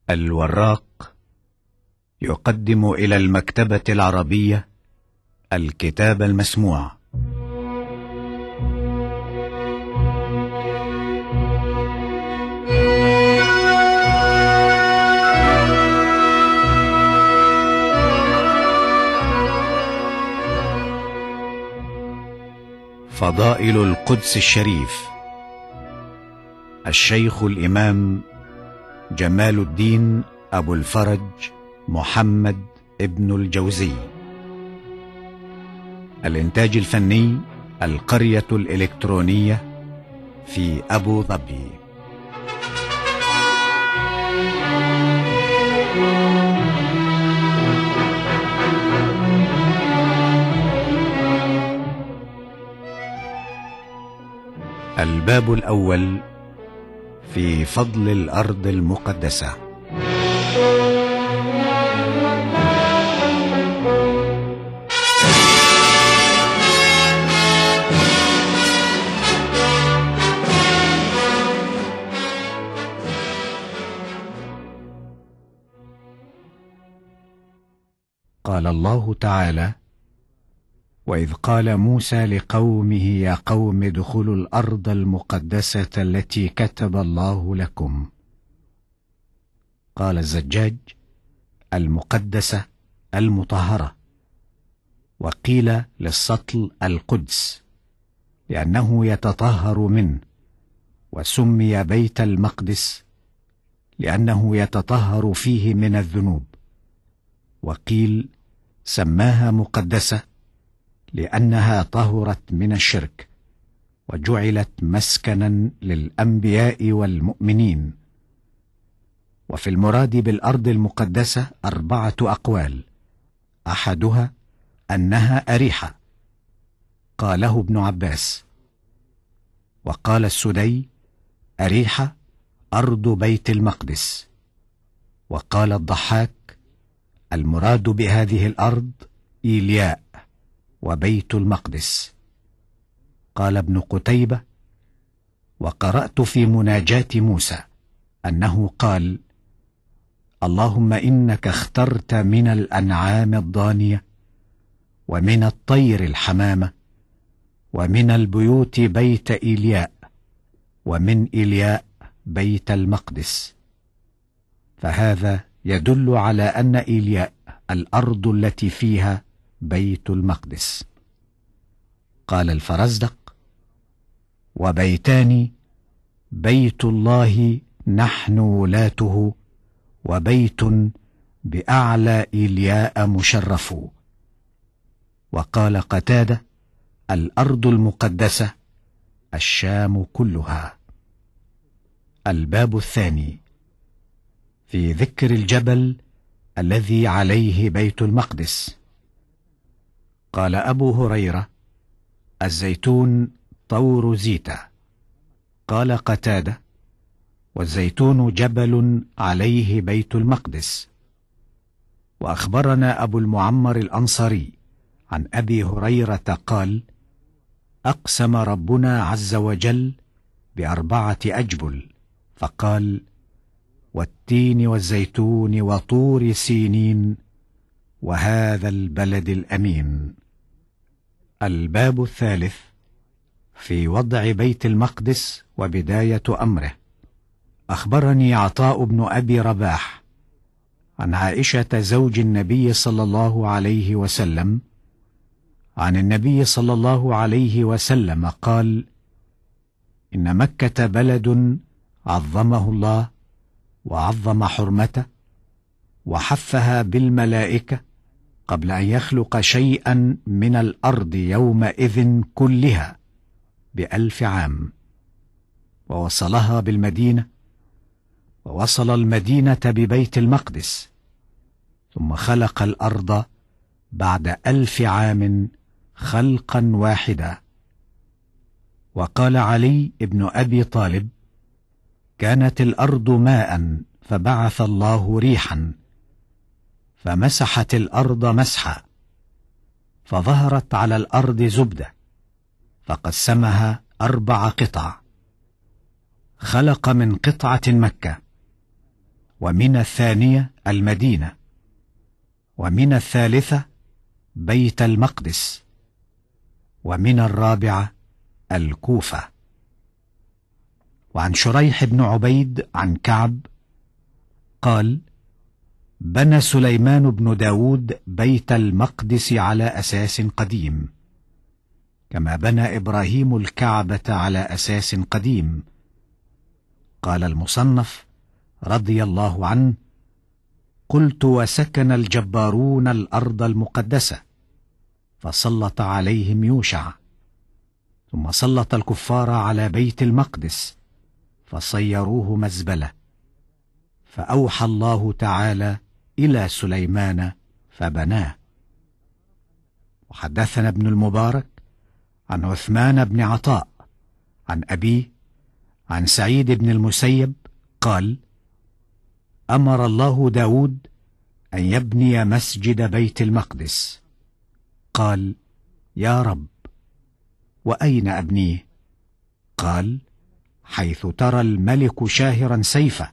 الوراق يقدم إلى المكتبة العربية الكتاب المسموع. فضائل القدس الشريف، الشيخ الإمام جمال الدين أبو الفرج محمد ابن الجوزي. الإنتاج الفني القرية الإلكترونية في أبو ظبي. الباب الأول في فضل الأرض المقدسة. قال الله تعالى: وإذ قال موسى لقومه يا قوم ادخلوا الأرض المقدسة التي كتب الله لكم. قال الزجاج: المقدسة المطهرة، وقيل للسطل القدس لأنه يتطهر منه، وسمي بيت المقدس لأنه يتطهر فيه من الذنوب، وقيل سماها مقدسة لأنها طهرت من الشرك، وجعلت مسكنا للأنبياء والمؤمنين. وفي المراد بالأرض المقدسة 4 أقوال، أحدها أنها أريحة، قاله ابن عباس. وقال السدي: أريحة أرض بيت المقدس. وقال الضحاك: المراد بهذه الأرض إيلياء وبيت المقدس. قال ابن قتيبة: وقرأت في مناجاة موسى أنه قال: اللهم إنك اخترت من الأنعام الضانية، ومن الطير الحمامة، ومن البيوت بيت إيلياء، ومن إيلياء بيت المقدس. فهذا يدل على أن إيلياء الأرض التي فيها بيت المقدس. قال الفرزدق: وبيتان، بيت الله نحن ولاته، وبيت بأعلى إيلياء مشرف. وقال قتادة: الأرض المقدسة الشام كلها. الباب الثاني في ذكر الجبل الذي عليه بيت المقدس. قال أبو هريرة: الزيتون طور زيتا. قال قتادة: والزيتون جبل عليه بيت المقدس. وأخبرنا أبو المعمر الأنصاري عن أبي هريرة قال: أقسم ربنا عز وجل ب4 أجبل، فقال: والتين والزيتون وطور سينين وهذا البلد الأمين. الباب الثالث في وضع بيت المقدس وبداية أمره. أخبرني عطاء بن أبي رباح عن عائشة زوج النبي صلى الله عليه وسلم عن النبي صلى الله عليه وسلم قال: إن مكة بلد عظمه الله وعظم حرمته، وحفها بالملائكة قبل أن يخلق شيئا من الأرض يومئذ كلها ب1000 عام، ووصلها بالمدينة، ووصل المدينة ببيت المقدس، ثم خلق الأرض بعد 1000 عام خلقا واحدا. وقال علي بن أبي طالب: كانت الأرض ماء فبعث الله ريحا فمسحت الأرض مسحا، فظهرت على الأرض زبدة فقسمها 4 قطع، خلق من قطعة مكة، ومن الثانية المدينة، ومن الثالثة بيت المقدس، ومن الرابعة الكوفة. وعن شريح بن عبيد عن كعب قال: بنى سليمان بن داود بيت المقدس على أساس قديم، كما بنى إبراهيم الكعبة على أساس قديم. قال المصنف رضي الله عنه: قلت: وسكن الجبارون الأرض المقدسة، فسلط عليهم يوشع، ثم سلط الكفار على بيت المقدس فصيروه مزبلة، فأوحى الله تعالى إلى سليمان فبناه. وحدثنا ابن المبارك عن عثمان بن عطاء عن أبيه عن سعيد بن المسيب قال: أمر الله داود أن يبني مسجد بيت المقدس. قال: يا رب، وأين أبنيه؟ قال: حيث ترى الملك شاهرا سيفه.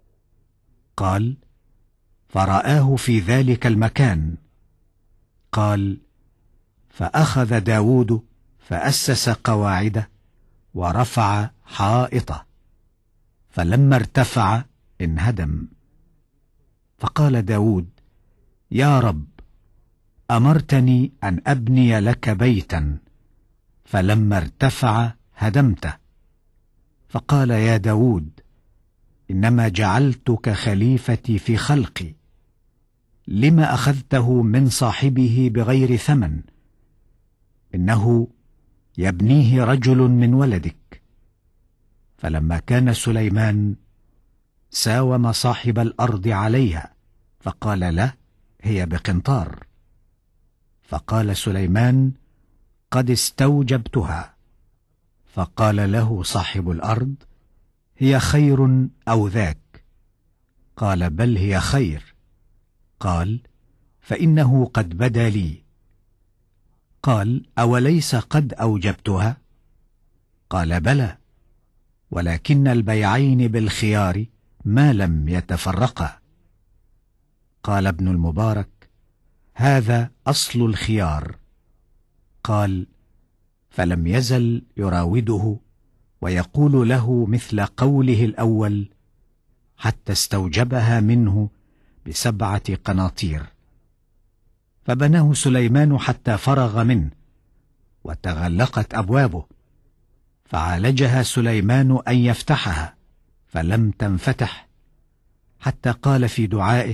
قال: فرآه في ذلك المكان. قال: فأخذ داود فأسس قواعده ورفع حائطه، فلما ارتفع انهدم. فقال داود: يا رب، أمرتني أن أبني لك بيتا، فلما ارتفع هدمته. فقال: يا داود، إنما جعلتك خليفتي في خلقي، لما أخذته من صاحبه بغير ثمن؟ إنه يبنيه رجل من ولدك. فلما كان سليمان ساوم صاحب الأرض عليها، فقال له: هي بقنطار. فقال سليمان: قد استوجبتها. فقال له صاحب الأرض: هي خير أو ذاك؟ قال: بل هي خير. قال: فإنه قد بدا لي. قال: أوليس قد أوجبتها؟ قال: بلى، ولكن البيعين بالخيار ما لم يتفرقا. قال ابن المبارك: هذا أصل الخيار. قال: فلم يزل يراوده ويقول له مثل قوله الأول حتى استوجبها منه ب7 قناطير. فبناه سليمان حتى فرغ منه وتغلقت أبوابه، فعالجها سليمان أن يفتحها فلم تنفتح، حتى قال في دعائه: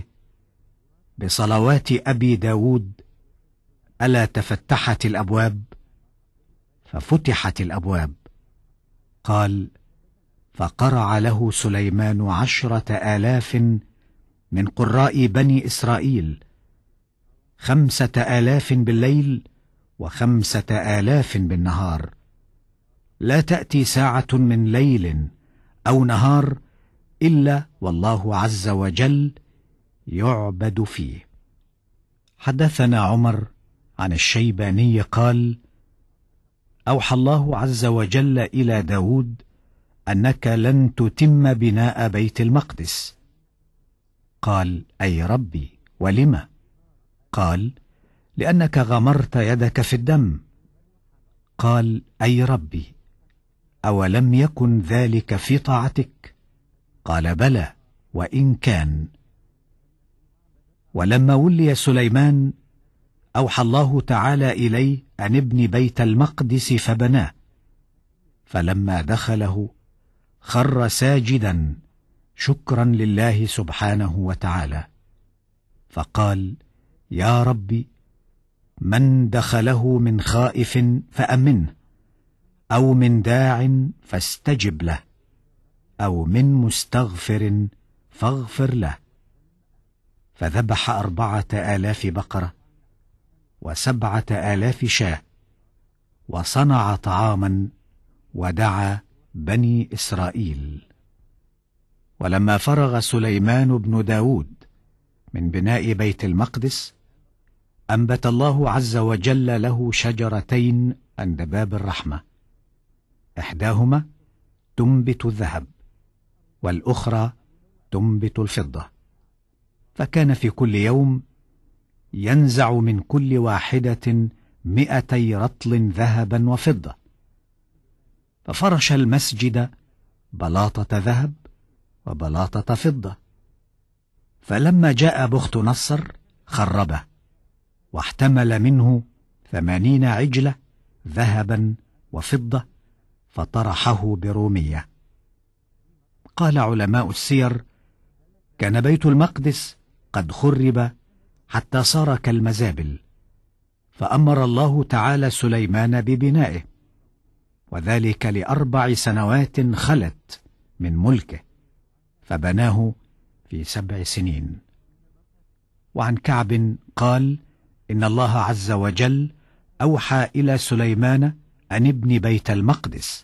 بصلوات أبي داود ألا تفتحت الأبواب؟ ففتحت الأبواب. قال: فقرع له سليمان 10,000 من قراء بني إسرائيل، 5,000 بالليل و5,000 بالنهار، لا تأتي ساعة من ليل أو نهار إلا والله عز وجل يعبد فيه. حدثنا عمر عن الشيباني قال: أوحى الله عز وجل إلى داود أنك لن تتم بناء بيت المقدس. قال: أي ربي، ولم؟ قال: لأنك غمرت يدك في الدم. قال: أي ربي، أولم يكن ذلك في طاعتك؟ قال: بلى، وإن كان. ولما ولي سليمان أوحى الله تعالى إليه أن ابني بيت المقدس فبناه، فلما دخله خر ساجدا شكرا لله سبحانه وتعالى، فقال: يا ربي، من دخله من خائف فأمنه، أو من داع فاستجب له، أو من مستغفر فاغفر له. فذبح 4,000 بقرة و7,000 شاة، وصنع طعاما ودعا بني إسرائيل. ولما فرغ سليمان بن داود من بناء بيت المقدس، أنبت الله عز وجل له شجرتين عند باب الرحمة، إحداهما تنبت الذهب، والأخرى تنبت الفضة، فكان في كل يوم ينزع من كل واحدة 200 رطل ذهبا وفضة. ففرش المسجد بلاطة ذهب وبلاطة فضة. فلما جاء بخت نصر خربه، واحتمل منه 80 عجلة ذهبا وفضة، فطرحه برومية. قال علماء السير: كان بيت المقدس قد خرب حتى صار كالمزابل، فأمر الله تعالى سليمان ببنائه، وذلك ل4 سنوات خلت من ملكه، فبناه في 7 سنين. وعن كعب قال: إن الله عز وجل أوحى إلى سليمان أن ابن بيت المقدس،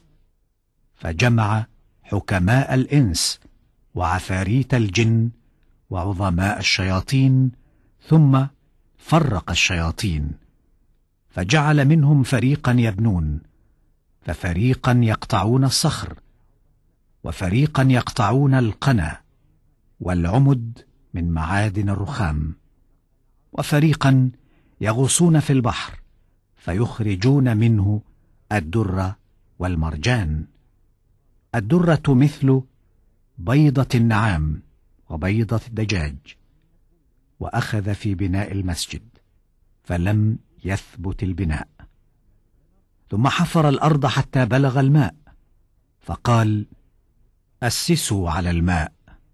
فجمع حكماء الإنس وعفاريت الجن وعظماء الشياطين، ثم فرق الشياطين، فجعل منهم فريقا يبنون، ففريقا يقطعون الصخر، وفريقا يقطعون القنا والعمد من معادن الرخام، وفريقا يغوصون في البحر فيخرجون منه الدر والمرجان. الدرة مثل بيضة النعام وبيضة الدجاج. وأخذ في بناء المسجد، فلم يثبت البناء. ثم حفر الأرض حتى بلغ الماء، فقال: أسسوا على الماء،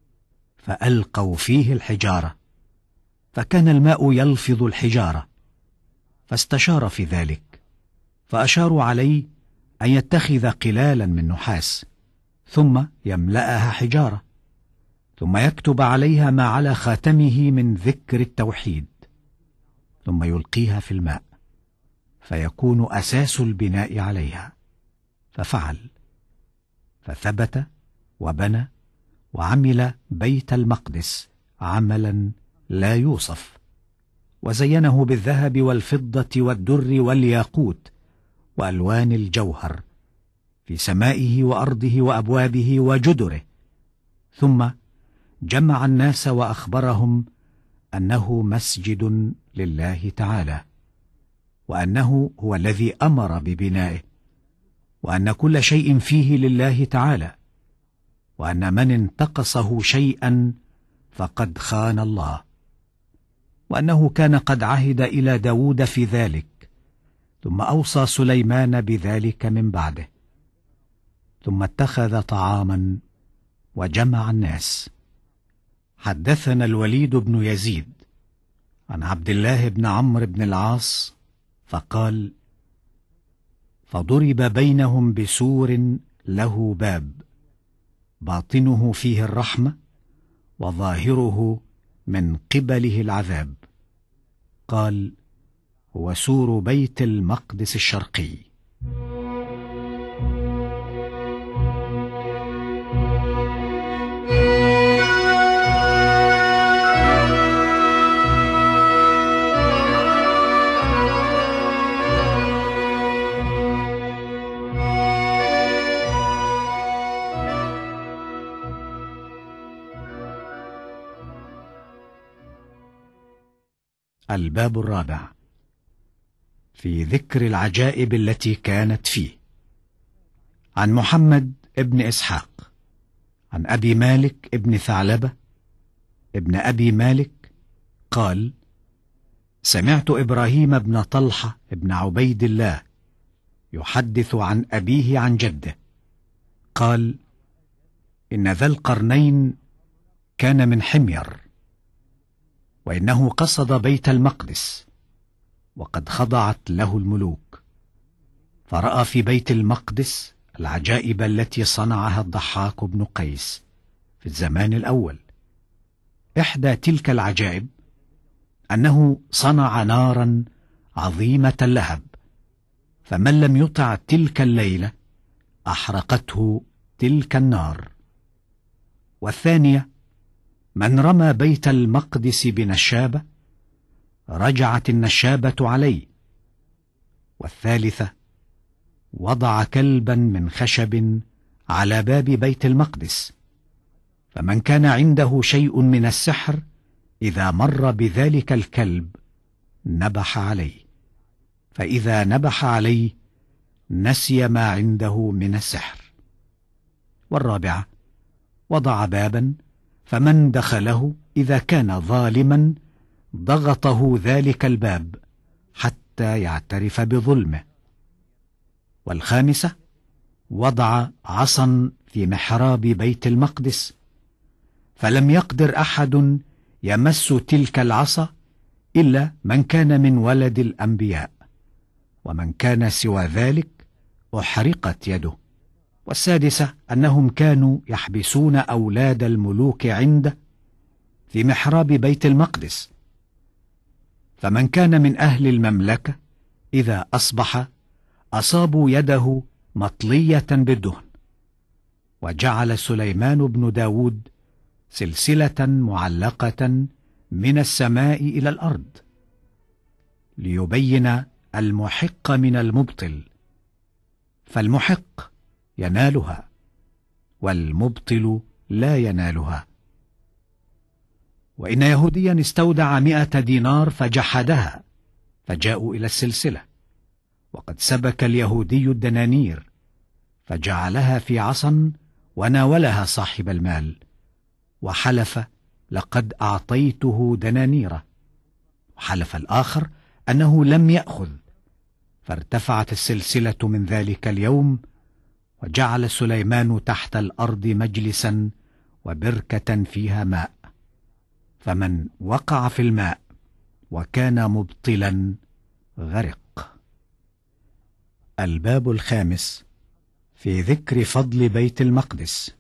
فألقوا فيه الحجارة، فكان الماء يلفظ الحجارة، فاستشار في ذلك، فأشاروا عليه أن يتخذ قلالا من نحاس، ثم يملأها حجارة، ثم يكتب عليها ما على خاتمه من ذكر التوحيد، ثم يلقيها في الماء، فيكون أساس البناء عليها. ففعل، فثبت وبنى وعمل بيت المقدس عملا لا يوصف، وزينه بالذهب والفضة والدر والياقوت وألوان الجوهر في سمائه وأرضه وأبوابه وجدره. ثم جمع الناس وأخبرهم أنه مسجد لله تعالى، وأنه هو الذي أمر ببنائه، وأن كل شيء فيه لله تعالى، وأن من انتقصه شيئا فقد خان الله، وأنه كان قد عهد إلى داود في ذلك، ثم أوصى سليمان بذلك من بعده. ثم اتخذ طعاما وجمع الناس. حدثنا الوليد بن يزيد عن عبد الله بن عمرو بن العاص فقال: فضرب بينهم بسور له باب، باطنه فيه الرحمة وظاهره من قبله العذاب. قال: هو سور بيت المقدس الشرقي. الباب الرابع، في ذكر العجائب التي كانت فيه. عن محمد ابن إسحاق عن أبي مالك ابن ثعلبة ابن أبي مالك قال: سمعت إبراهيم بن طلحة ابن عبيد الله يحدث عن أبيه عن جده قال: إن ذا القرنين كان من حمير، وإنه قصد بيت المقدس، وقد خضعت له الملوك، فرأى في بيت المقدس العجائب التي صنعها الضحاك بن قيس في الزمان الأول. إحدى تلك العجائب أنه صنع نارا عظيمة اللهب، فمن لم يطع تلك الليلة أحرقته تلك النار. والثانية: من رمى بيت المقدس بنشابة رجعت النشابة عليه. والثالثة: وضع كلبا من خشب على باب بيت المقدس، فمن كان عنده شيء من السحر إذا مر بذلك الكلب نبح عليه، فإذا نبح عليه نسي ما عنده من السحر. والرابعة: وضع بابا، فمن دخله إذا كان ظالما ضغطه ذلك الباب حتى يعترف بظلمه. والخامسة: وضع عصا في محراب بيت المقدس، فلم يقدر أحد يمس تلك العصا إلا من كان من ولد الأنبياء، ومن كان سوى ذلك أحرقت يده. والسادسة: أنهم كانوا يحبسون أولاد الملوك عنده في محراب بيت المقدس، فمن كان من أهل المملكة إذا أصبح أصابوا يده مطلية بالدهن. وجعل سليمان بن داود سلسلة معلقة من السماء إلى الأرض ليبين المحق من المبطل، فالمحق ينالها والمبطل لا ينالها. وإن يهوديا استودع 100 دينار فجحدها، فجاءوا إلى السلسلة، وقد سبك اليهودي الدنانير فجعلها في عصا وناولها صاحب المال، وحلف: لقد أعطيته دنانيره. وحلف الآخر أنه لم يأخذ، فارتفعت السلسلة من ذلك اليوم. وجعل سليمان تحت الأرض مجلسا وبركة فيها ماء، فمن وقع في الماء وكان مبطلا غرق. الباب الخامس في ذكر فضل بيت المقدس.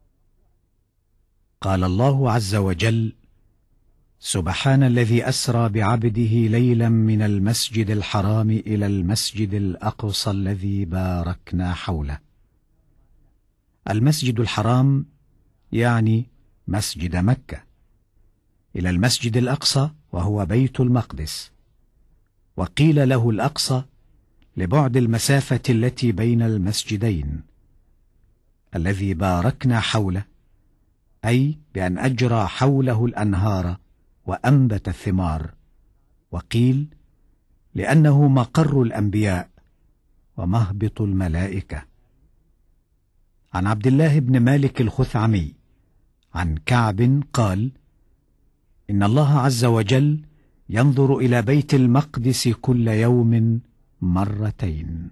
قال الله عز وجل: سبحان الذي أسرى بعبده ليلا من المسجد الحرام إلى المسجد الأقصى الذي باركنا حوله. المسجد الحرام يعني مسجد مكة، إلى المسجد الأقصى وهو بيت المقدس. وقيل له الأقصى لبعد المسافة التي بين المسجدين. الذي باركنا حوله أي بأن أجرى حوله الأنهار وأنبت الثمار. وقيل لأنه مقر الأنبياء ومهبط الملائكة. عن عبد الله بن مالك الخثعمي عن كعب قال: إن الله عز وجل ينظر إلى بيت المقدس كل يوم مرتين.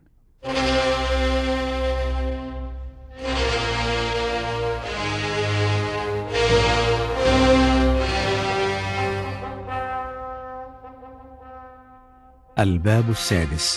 الباب السادس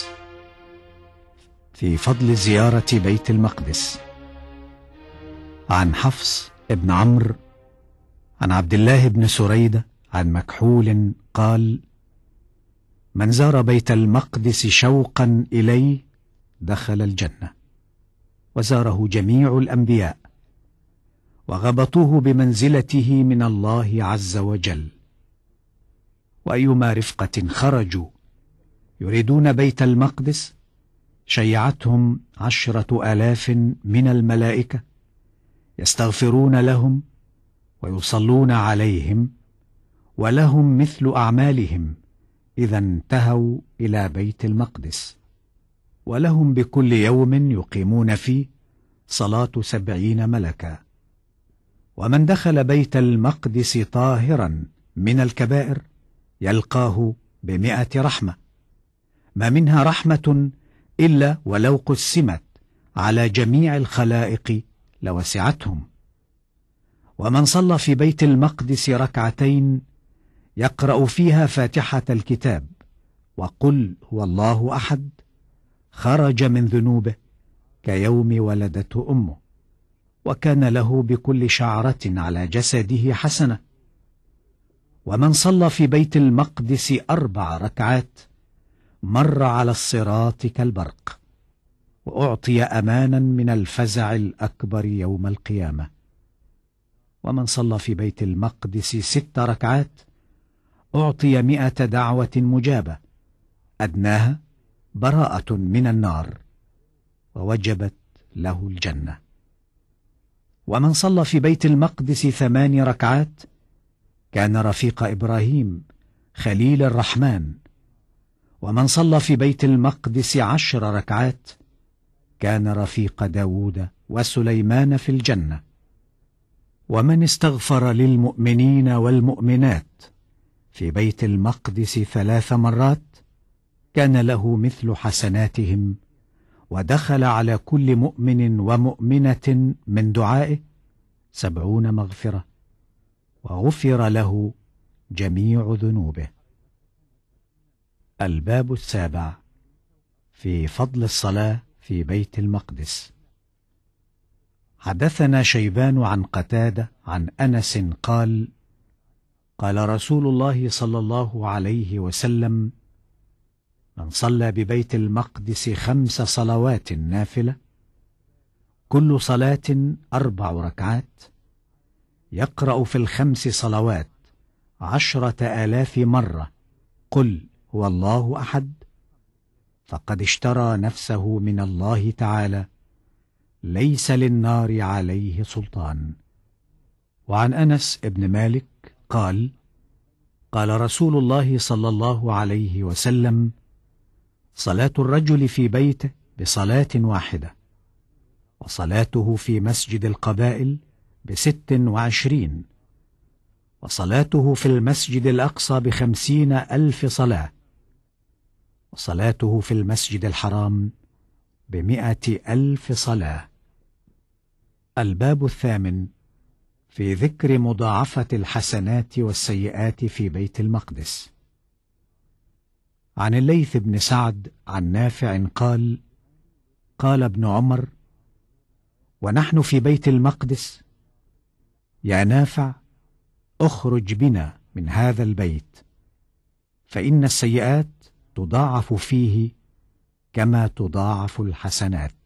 في فضل زيارة بيت المقدس. عن حفص ابن عمرو عن عبد الله بن سريدة عن مكحول قال: من زار بيت المقدس شوقا إليه دخل الجنة. وزاره جميع الأنبياء وغبطوه بمنزلته من الله عز وجل. وأيما رفقة خرجوا يريدون بيت المقدس شيعتهم 10,000 من الملائكة يستغفرون لهم ويصلون عليهم، ولهم مثل أعمالهم إذا انتهوا إلى بيت المقدس. ولهم بكل يوم يقيمون فيه صلاة 70 ملكا. ومن دخل بيت المقدس طاهرا من الكبائر يلقاه ب100 رحمة، ما منها رحمة إلا ولو قسمت على جميع الخلائق لوسعتهم. ومن صلى في بيت المقدس ركعتين يقرأ فيها فاتحة الكتاب وقل هو الله أحد خرج من ذنوبه كيوم ولدته أمه، وكان له بكل شعرة على جسده حسنة. ومن صلى في بيت المقدس 4 ركعات مر على الصراط كالبرق، وأعطي أمانا من الفزع الأكبر يوم القيامة. ومن صلى في بيت المقدس 6 ركعات أعطي 100 دعوة مجابة أدناها براءة من النار، ووجبت له الجنة. ومن صلى في بيت المقدس 8 ركعات كان رفيق إبراهيم خليل الرحمن، ومن صلى في بيت المقدس 10 ركعات كان رفيق داود وسليمان في الجنة. ومن استغفر للمؤمنين والمؤمنات في بيت المقدس 3 مرات كان له مثل حسناتهم، ودخل على كل مؤمن ومؤمنة من دعائه 70 مغفرة، وغفر له جميع ذنوبه. الباب 7 في فضل الصلاة في بيت المقدس. حدثنا شيبان عن قتادة عن أنس قال: قال رسول الله صلى الله عليه وسلم: من صلى ببيت المقدس 5 صلوات نافلة، كل صلاة 4 ركعات، يقرأ في ال5 صلوات 10,000 مرة قل هو الله أحد، فقد اشترى نفسه من الله تعالى، ليس للنار عليه سلطان. وعن أنس بن مالك قال: قال رسول الله صلى الله عليه وسلم: صلاة الرجل في بيته بصلاة واحدة، وصلاته في مسجد القبائل ب26، وصلاته في المسجد الأقصى ب50,000 صلاة، وصلاته في المسجد الحرام ب100,000 صلاة. الباب 8 في ذكر مضاعفة الحسنات والسيئات في بيت المقدس. عن الليث بن سعد عن نافع قال: قال ابن عمر ونحن في بيت المقدس: يا نافع، اخرج بنا من هذا البيت، فإن السيئات تضاعف فيه كما تضاعف الحسنات.